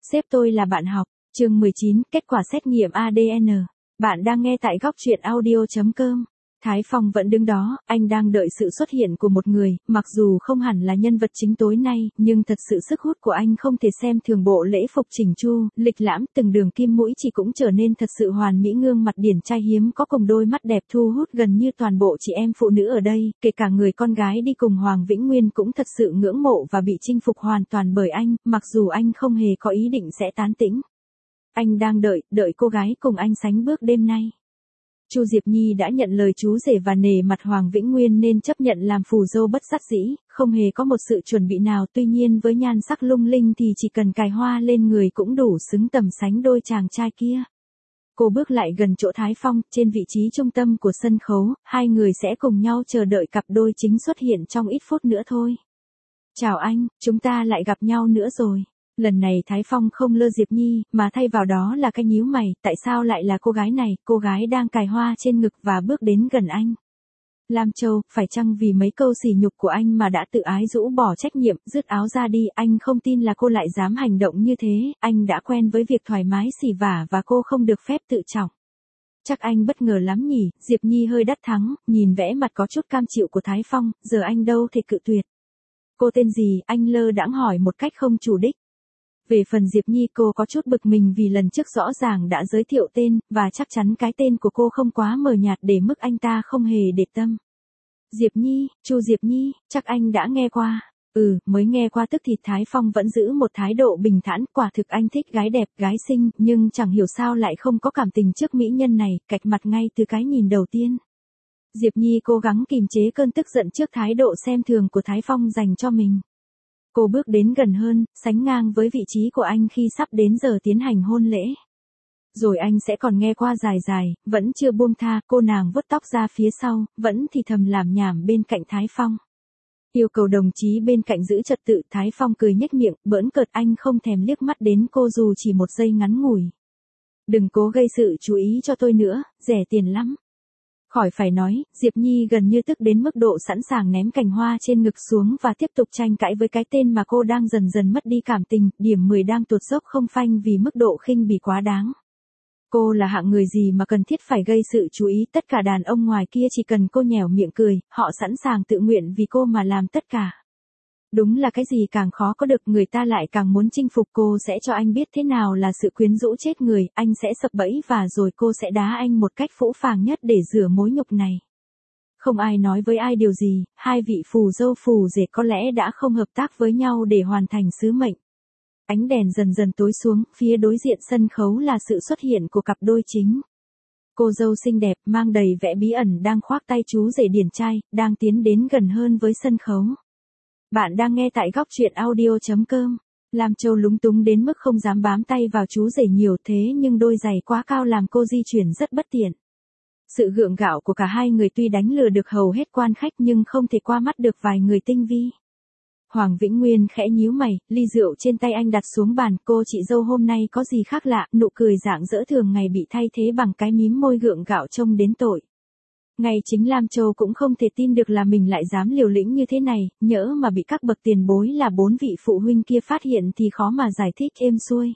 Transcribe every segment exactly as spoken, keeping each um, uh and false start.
Sếp tôi là bạn học. Chương mười chín, kết quả xét nghiệm a đê en. Bạn đang nghe tại góc truyện audio chấm com. Thái Phong vẫn đứng đó, anh đang đợi sự xuất hiện của một người, mặc dù không hẳn là nhân vật chính tối nay, nhưng thật sự sức hút của anh không thể xem thường. Bộ lễ phục chỉnh chu, lịch lãm, từng đường kim mũi chỉ cũng trở nên thật sự hoàn mỹ. Gương mặt điển trai hiếm có cùng đôi mắt đẹp thu hút gần như toàn bộ chị em phụ nữ ở đây, kể cả người con gái đi cùng Hoàng Vĩnh Nguyên cũng thật sự ngưỡng mộ và bị chinh phục hoàn toàn bởi anh, mặc dù anh không hề có ý định sẽ tán tỉnh. Anh đang đợi, đợi cô gái cùng anh sánh bước đêm nay. Chu Diệp Nhi đã nhận lời chú rể và nể mặt Hoàng Vĩnh Nguyên nên chấp nhận làm phù dâu bất đắc dĩ, không hề có một sự chuẩn bị nào. Tuy nhiên với nhan sắc lung linh thì chỉ cần cài hoa lên người cũng đủ xứng tầm sánh đôi chàng trai kia. Cô bước lại gần chỗ Thái Phong, trên vị trí trung tâm của sân khấu, hai người sẽ cùng nhau chờ đợi cặp đôi chính xuất hiện trong ít phút nữa thôi. Chào anh, chúng ta lại gặp nhau nữa rồi. Lần này Thái Phong không lơ Diệp Nhi, mà thay vào đó là cái nhíu mày, tại sao lại là cô gái này? Cô gái đang cài hoa trên ngực và bước đến gần anh. Lam Châu, phải chăng vì mấy câu sỉ nhục của anh mà đã tự ái rũ bỏ trách nhiệm, dứt áo ra đi? Anh không tin là cô lại dám hành động như thế, anh đã quen với việc thoải mái xỉ vả và cô không được phép tự trọng. Chắc anh bất ngờ lắm nhỉ? Diệp Nhi hơi đắc thắng, nhìn vẻ mặt có chút cam chịu của Thái Phong, giờ anh đâu thể cự tuyệt. Cô tên gì? Anh lơ đãng hỏi một cách không chủ đích. Về phần Diệp Nhi, cô có chút bực mình vì lần trước rõ ràng đã giới thiệu tên, và chắc chắn cái tên của cô không quá mờ nhạt để mức anh ta không hề để tâm. Diệp Nhi, Chu Diệp Nhi, chắc anh đã nghe qua. Ừ, mới nghe qua. Tức thì Thái Phong vẫn giữ một thái độ bình thản, quả thực anh thích gái đẹp, gái xinh, nhưng chẳng hiểu sao lại không có cảm tình trước mỹ nhân này, cạch mặt ngay từ cái nhìn đầu tiên. Diệp Nhi cố gắng kìm chế cơn tức giận trước thái độ xem thường của Thái Phong dành cho mình. Cô bước đến gần hơn, sánh ngang với vị trí của anh khi sắp đến giờ tiến hành hôn lễ. Rồi anh sẽ còn nghe qua dài dài, vẫn chưa buông tha. Cô nàng vuốt tóc ra phía sau, vẫn thì thầm làm nhảm bên cạnh Thái Phong. Yêu cầu đồng chí bên cạnh giữ trật tự. Thái Phong cười nhếch miệng, bỡn cợt. Anh không thèm liếc mắt đến cô dù chỉ một giây ngắn ngủi. Đừng cố gây sự chú ý cho tôi nữa, rẻ tiền lắm. Khỏi phải nói, Diệp Nhi gần như tức đến mức độ sẵn sàng ném cành hoa trên ngực xuống và tiếp tục tranh cãi với cái tên mà cô đang dần dần mất đi cảm tình. Điểm mười đang tuột dốc không phanh vì mức độ khinh bỉ quá đáng. Cô là hạng người gì mà cần thiết phải gây sự chú ý? Tất cả đàn ông ngoài kia chỉ cần cô nhẻo miệng cười, họ sẵn sàng tự nguyện vì cô mà làm tất cả. Đúng là cái gì càng khó có được người ta lại càng muốn chinh phục. Cô sẽ cho anh biết thế nào là sự quyến rũ chết người, anh sẽ sập bẫy và rồi cô sẽ đá anh một cách phũ phàng nhất để rửa mối nhục này. Không ai nói với ai điều gì, hai vị phù dâu phù rể có lẽ đã không hợp tác với nhau để hoàn thành sứ mệnh. Ánh đèn dần dần tối xuống, phía đối diện sân khấu là sự xuất hiện của cặp đôi chính. Cô dâu xinh đẹp, mang đầy vẻ bí ẩn đang khoác tay chú rể điển trai, đang tiến đến gần hơn với sân khấu. Bạn đang nghe tại góc truyện audio chấm com. Lam Châu lúng túng đến mức không dám bám tay vào chú rể nhiều, thế nhưng đôi giày quá cao làm cô di chuyển rất bất tiện. Sự gượng gạo của cả hai người tuy đánh lừa được hầu hết quan khách nhưng không thể qua mắt được vài người tinh vi. Hoàng Vĩnh Nguyên khẽ nhíu mày, ly rượu trên tay anh đặt xuống bàn. Cô chị dâu hôm nay có gì khác lạ? Nụ cười rạng rỡ thường ngày bị thay thế bằng cái mím môi gượng gạo trông đến tội. Ngay chính Lam Châu cũng không thể tin được là mình lại dám liều lĩnh như thế này, nhỡ mà bị các bậc tiền bối là bốn vị phụ huynh kia phát hiện thì khó mà giải thích êm xuôi.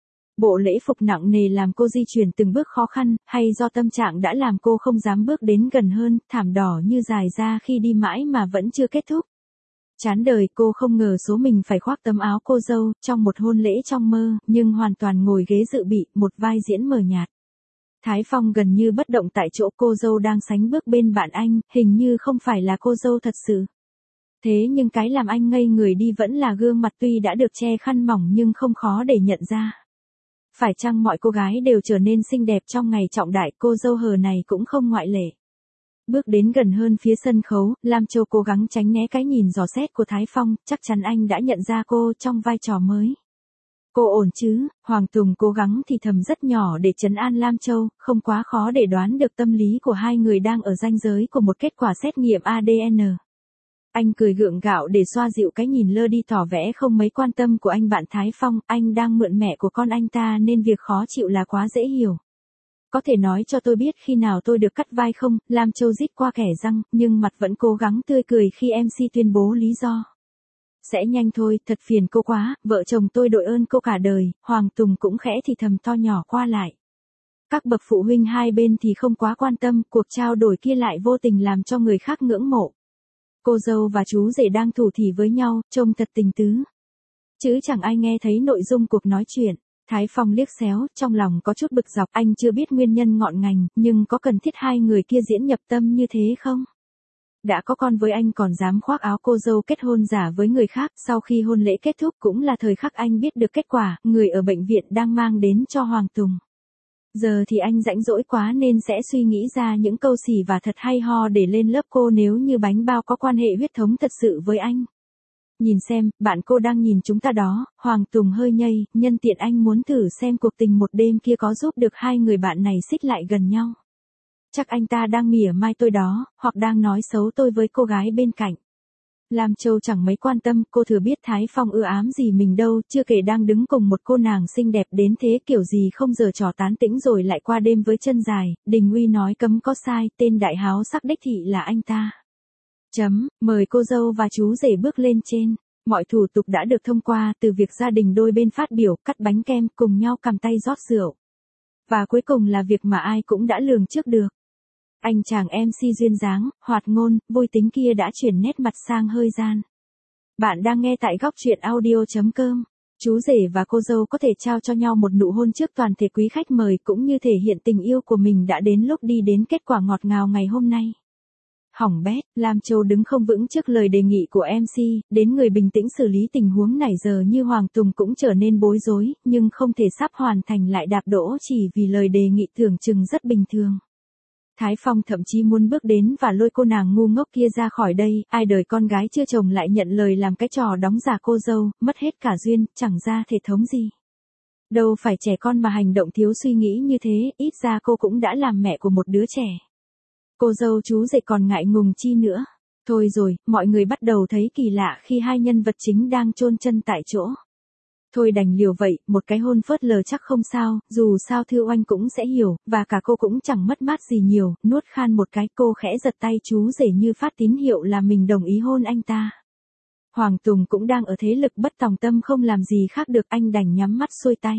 Bộ lễ phục nặng nề làm cô di chuyển từng bước khó khăn, hay do tâm trạng đã làm cô không dám bước đến gần hơn? Thảm đỏ như dài ra khi đi mãi mà vẫn chưa kết thúc. Chán đời, cô không ngờ số mình phải khoác tấm áo cô dâu trong một hôn lễ trong mơ, nhưng hoàn toàn ngồi ghế dự bị, một vai diễn mờ nhạt. Thái Phong gần như bất động tại chỗ. Cô dâu đang sánh bước bên bạn anh, hình như không phải là cô dâu thật sự. Thế nhưng cái làm anh ngây người đi vẫn là gương mặt tuy đã được che khăn mỏng nhưng không khó để nhận ra. Phải chăng mọi cô gái đều trở nên xinh đẹp trong ngày trọng đại? Cô dâu hờ này cũng không ngoại lệ. Bước đến gần hơn phía sân khấu, Lam Châu cố gắng tránh né cái nhìn dò xét của Thái Phong, chắc chắn anh đã nhận ra cô trong vai trò mới. Cô ổn chứ? Hoàng Tùng cố gắng thì thầm rất nhỏ để trấn an Lam Châu, không quá khó để đoán được tâm lý của hai người đang ở ranh giới của một kết quả xét nghiệm a đê en. Anh cười gượng gạo để xoa dịu cái nhìn lơ đi tỏ vẻ không mấy quan tâm của anh bạn Thái Phong. Anh đang mượn mẹ của con anh ta nên việc khó chịu là quá dễ hiểu. Có thể nói cho tôi biết khi nào tôi được cắt vai không? Lam Châu rít qua kẻ răng, nhưng mặt vẫn cố gắng tươi cười khi em xê tuyên bố lý do. Sẽ nhanh thôi, thật phiền cô quá, vợ chồng tôi đội ơn cô cả đời, Hoàng Tùng cũng khẽ thì thầm to nhỏ qua lại. Các bậc phụ huynh hai bên thì không quá quan tâm, cuộc trao đổi kia lại vô tình làm cho người khác ngưỡng mộ. Cô dâu và chú rể đang thủ thỉ với nhau, trông thật tình tứ. Chứ chẳng ai nghe thấy nội dung cuộc nói chuyện. Thái Phong liếc xéo, trong lòng có chút bực dọc, anh chưa biết nguyên nhân ngọn ngành, nhưng có cần thiết hai người kia diễn nhập tâm như thế không? Đã có con với anh còn dám khoác áo cô dâu kết hôn giả với người khác, sau khi hôn lễ kết thúc cũng là thời khắc anh biết được kết quả, người ở bệnh viện đang mang đến cho Hoàng Tùng. Giờ thì anh rãnh rỗi quá nên sẽ suy nghĩ ra những câu xì và thật hay ho để lên lớp cô nếu như bánh bao có quan hệ huyết thống thật sự với anh. Nhìn xem, bạn cô đang nhìn chúng ta đó, Hoàng Tùng hơi nhây, nhân tiện anh muốn thử xem cuộc tình một đêm kia có giúp được hai người bạn này xích lại gần nhau. Chắc anh ta đang mỉa mai tôi đó, hoặc đang nói xấu tôi với cô gái bên cạnh. Lam Châu chẳng mấy quan tâm, cô thừa biết Thái Phong ưa ám gì mình đâu, chưa kể đang đứng cùng một cô nàng xinh đẹp đến thế kiểu gì không giờ trò tán tĩnh rồi lại qua đêm với chân dài, Đình Uy nói cấm có sai, tên đại háo sắc đích thị là anh ta. Chấm, mời cô dâu và chú rể bước lên trên. Mọi thủ tục đã được thông qua, từ việc gia đình đôi bên phát biểu, cắt bánh kem, cùng nhau cầm tay rót rượu. Và cuối cùng là việc mà ai cũng đã lường trước được. Anh chàng em xê duyên dáng, hoạt ngôn, vui tính kia đã chuyển nét mặt sang hơi gian. Bạn đang nghe tại góc truyện audio chấm com. Chú rể và cô dâu có thể trao cho nhau một nụ hôn trước toàn thể quý khách mời cũng như thể hiện tình yêu của mình đã đến lúc đi đến kết quả ngọt ngào ngày hôm nay. Hỏng bét, Lam Châu đứng không vững trước lời đề nghị của em xê, đến người bình tĩnh xử lý tình huống nảy giờ như Hoàng Tùng cũng trở nên bối rối, nhưng không thể sắp hoàn thành lại đạp đổ chỉ vì lời đề nghị tưởng chừng rất bình thường. Thái Phong thậm chí muốn bước đến và lôi cô nàng ngu ngốc kia ra khỏi đây, ai đời con gái chưa chồng lại nhận lời làm cái trò đóng giả cô dâu, mất hết cả duyên, chẳng ra thể thống gì. Đâu phải trẻ con mà hành động thiếu suy nghĩ như thế, ít ra cô cũng đã làm mẹ của một đứa trẻ. Cô dâu chú rể còn ngại ngùng chi nữa. Thôi rồi, mọi người bắt đầu thấy kỳ lạ khi hai nhân vật chính đang chôn chân tại chỗ. Thôi đành liều vậy, một cái hôn phớt lờ chắc không sao, dù sao Thư Oanh cũng sẽ hiểu, và cả cô cũng chẳng mất mát gì nhiều, nuốt khan một cái cô khẽ giật tay chú rể như phát tín hiệu là mình đồng ý hôn anh ta. Hoàng Tùng cũng đang ở thế lực bất tòng tâm không làm gì khác được, anh đành nhắm mắt xuôi tay.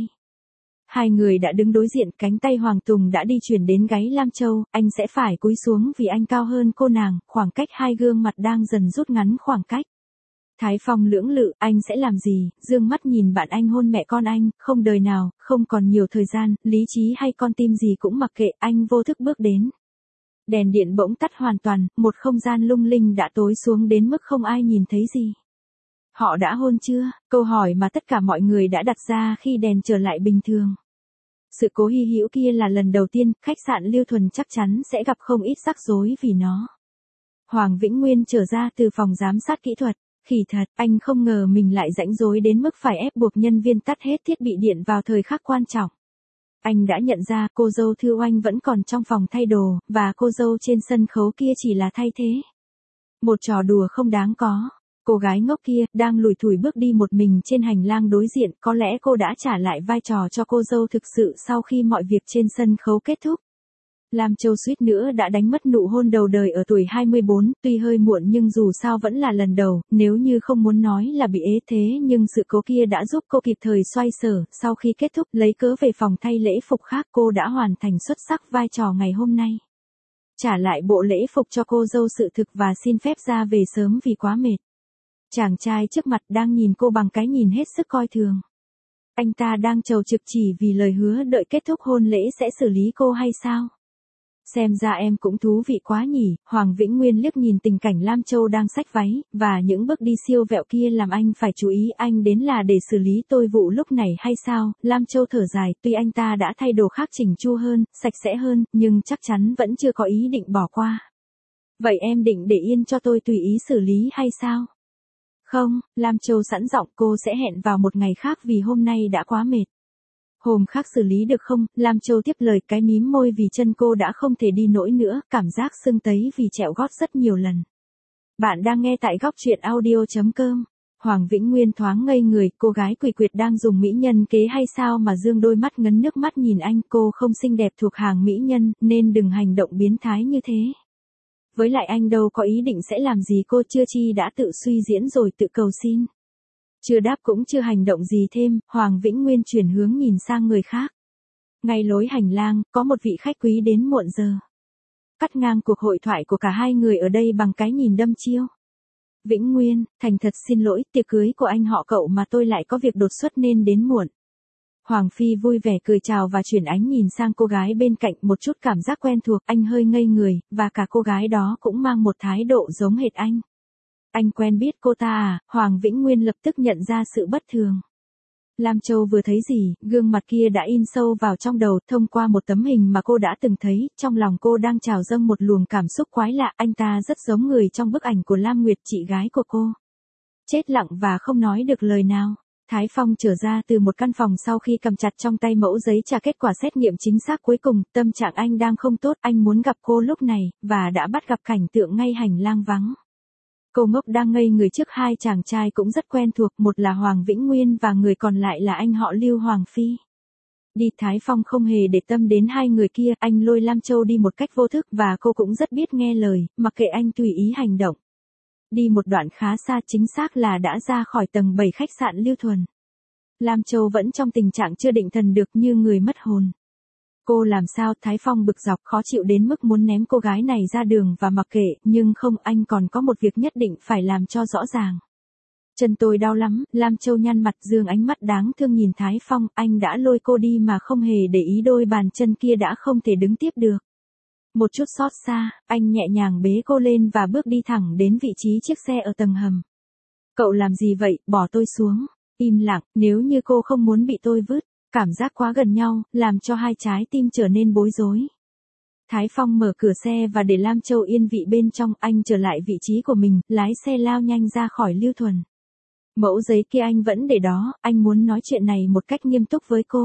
Hai người đã đứng đối diện, cánh tay Hoàng Tùng đã đi chuyển đến gáy Lam Châu, anh sẽ phải cúi xuống vì anh cao hơn cô nàng, khoảng cách hai gương mặt đang dần rút ngắn khoảng cách. Thái Phong lưỡng lự, anh sẽ làm gì, dương mắt nhìn bạn anh hôn mẹ con anh, không đời nào, không còn nhiều thời gian, lý trí hay con tim gì cũng mặc kệ, anh vô thức bước đến. Đèn điện bỗng tắt hoàn toàn, một không gian lung linh đã tối xuống đến mức không ai nhìn thấy gì. Họ đã hôn chưa? Câu hỏi mà tất cả mọi người đã đặt ra khi đèn trở lại bình thường. Sự cố hy hữu kia là lần đầu tiên, khách sạn Lưu Thuần chắc chắn sẽ gặp không ít rắc rối vì nó. Hoàng Vĩnh Nguyên trở ra từ phòng giám sát kỹ thuật. Khỉ thật, anh không ngờ mình lại rãnh rối đến mức phải ép buộc nhân viên tắt hết thiết bị điện vào thời khắc quan trọng. Anh đã nhận ra cô dâu Thư Oanh vẫn còn trong phòng thay đồ, và cô dâu trên sân khấu kia chỉ là thay thế. Một trò đùa không đáng có. Cô gái ngốc kia, đang lủi thủi bước đi một mình trên hành lang đối diện, có lẽ cô đã trả lại vai trò cho cô dâu thực sự sau khi mọi việc trên sân khấu kết thúc. Lam Châu suýt nữa đã đánh mất nụ hôn đầu đời ở tuổi hai mươi bốn, tuy hơi muộn nhưng dù sao vẫn là lần đầu, nếu như không muốn nói là bị ế thế nhưng sự cố kia đã giúp cô kịp thời xoay sở, sau khi kết thúc lấy cớ về phòng thay lễ phục khác cô đã hoàn thành xuất sắc vai trò ngày hôm nay. Trả lại bộ lễ phục cho cô dâu sự thực và xin phép ra về sớm vì quá mệt. Chàng trai trước mặt đang nhìn cô bằng cái nhìn hết sức coi thường. Anh ta đang trầu trực chỉ vì lời hứa đợi kết thúc hôn lễ sẽ xử lý cô hay sao? Xem ra em cũng thú vị quá nhỉ, Hoàng Vĩnh Nguyên liếc nhìn tình cảnh Lam Châu đang xách váy, và những bước đi siêu vẹo kia làm anh phải chú ý anh đến là để xử lý tôi vụ lúc này hay sao, Lam Châu thở dài, tuy anh ta đã thay đồ khác chỉnh chu hơn, sạch sẽ hơn, nhưng chắc chắn vẫn chưa có ý định bỏ qua. Vậy em định để yên cho tôi tùy ý xử lý hay sao? Không, Lam Châu sẵn giọng cô sẽ hẹn vào một ngày khác vì hôm nay đã quá mệt. Hôm khác xử lý được không? Lam Châu tiếp lời cái mím môi vì chân cô đã không thể đi nổi nữa, cảm giác sưng tấy vì trẹo gót rất nhiều lần. Bạn đang nghe tại góc truyện audio chấm com. Hoàng Vĩnh Nguyên thoáng ngây người, cô gái quỷ quyệt đang dùng mỹ nhân kế hay sao mà dương đôi mắt ngấn nước mắt nhìn anh, cô không xinh đẹp thuộc hàng mỹ nhân, nên đừng hành động biến thái như thế. Với lại anh đâu có ý định sẽ làm gì cô, chưa chi đã tự suy diễn rồi tự cầu xin. Chưa đáp cũng chưa hành động gì thêm, Hoàng Vĩnh Nguyên chuyển hướng nhìn sang người khác. Ngay lối hành lang, có một vị khách quý đến muộn giờ. Cắt ngang cuộc hội thoại của cả hai người ở đây bằng cái nhìn đâm chiêu. Vĩnh Nguyên, thành thật xin lỗi, tiệc cưới của anh họ Cậu mà tôi lại có việc đột xuất nên đến muộn. Hoàng Phi vui vẻ cười chào và chuyển ánh nhìn sang cô gái bên cạnh, một chút cảm giác quen thuộc, anh hơi ngây người, và cả cô gái đó cũng mang một thái độ giống hệt anh. Anh quen biết cô ta à? Hoàng Vĩnh Nguyên lập tức nhận ra sự bất thường. Lam Châu vừa thấy gì, gương mặt kia đã in sâu vào trong đầu, thông qua một tấm hình mà cô đã từng thấy, trong lòng cô đang trào dâng một luồng cảm xúc quái lạ, anh ta rất giống người trong bức ảnh của Lam Nguyệt, chị gái của cô. Chết lặng và không nói được lời nào. Thái Phong trở ra từ một căn phòng sau khi cầm chặt trong tay mẫu giấy trả kết quả xét nghiệm chính xác cuối cùng, tâm trạng anh đang không tốt, anh muốn gặp cô lúc này, và đã bắt gặp cảnh tượng ngay hành lang vắng. Cô ngốc đang ngây người trước hai chàng trai cũng rất quen thuộc, một là Hoàng Vĩnh Nguyên và người còn lại là anh họ Lưu Hoàng Phi. Đi Thái Phong không hề để tâm đến hai người kia, anh lôi Lam Châu đi một cách vô thức và cô cũng rất biết nghe lời, mặc kệ anh tùy ý hành động. Đi một đoạn khá xa, chính xác là đã ra khỏi tầng bảy khách sạn Lưu Thuần. Lam Châu vẫn trong tình trạng chưa định thần được, như người mất hồn. Cô làm sao? Thái Phong bực dọc, khó chịu đến mức muốn ném cô gái này ra đường và mặc kệ, nhưng không, anh còn có một việc nhất định phải làm cho rõ ràng. Chân tôi đau lắm, Lam Châu nhăn mặt, dương ánh mắt đáng thương nhìn Thái Phong, anh đã lôi cô đi mà không hề để ý đôi bàn chân kia đã không thể đứng tiếp được. Một chút xót xa, anh nhẹ nhàng bế cô lên và bước đi thẳng đến vị trí chiếc xe ở tầng hầm. Cậu làm gì vậy, bỏ tôi xuống. Im lặng, nếu như cô không muốn bị tôi vứt. Cảm giác quá gần nhau, làm cho hai trái tim trở nên bối rối. Thái Phong mở cửa xe và để Lam Châu yên vị bên trong, anh trở lại vị trí của mình, lái xe lao nhanh ra khỏi Lưu Thuần. Mẫu giấy kia anh vẫn để đó, anh muốn nói chuyện này một cách nghiêm túc với cô.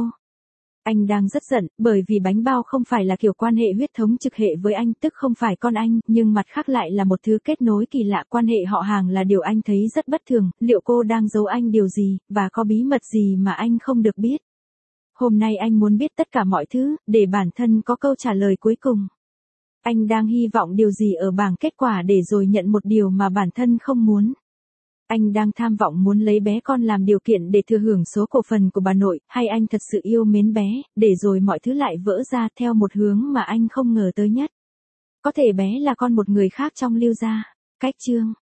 Anh đang rất giận, bởi vì bánh bao không phải là kiểu quan hệ huyết thống trực hệ với anh, tức không phải con anh, nhưng mặt khác lại là một thứ kết nối kỳ lạ, quan hệ họ hàng là điều anh thấy rất bất thường, liệu cô đang giấu anh điều gì, và có bí mật gì mà anh không được biết. Hôm nay anh muốn biết tất cả mọi thứ, để bản thân có câu trả lời cuối cùng. Anh đang hy vọng điều gì ở bảng kết quả để rồi nhận một điều mà bản thân không muốn. Anh đang tham vọng muốn lấy bé con làm điều kiện để thừa hưởng số cổ phần của bà nội, hay anh thật sự yêu mến bé, để rồi mọi thứ lại vỡ ra theo một hướng mà anh không ngờ tới nhất. Có thể bé là con một người khác trong Lưu gia. Cách chương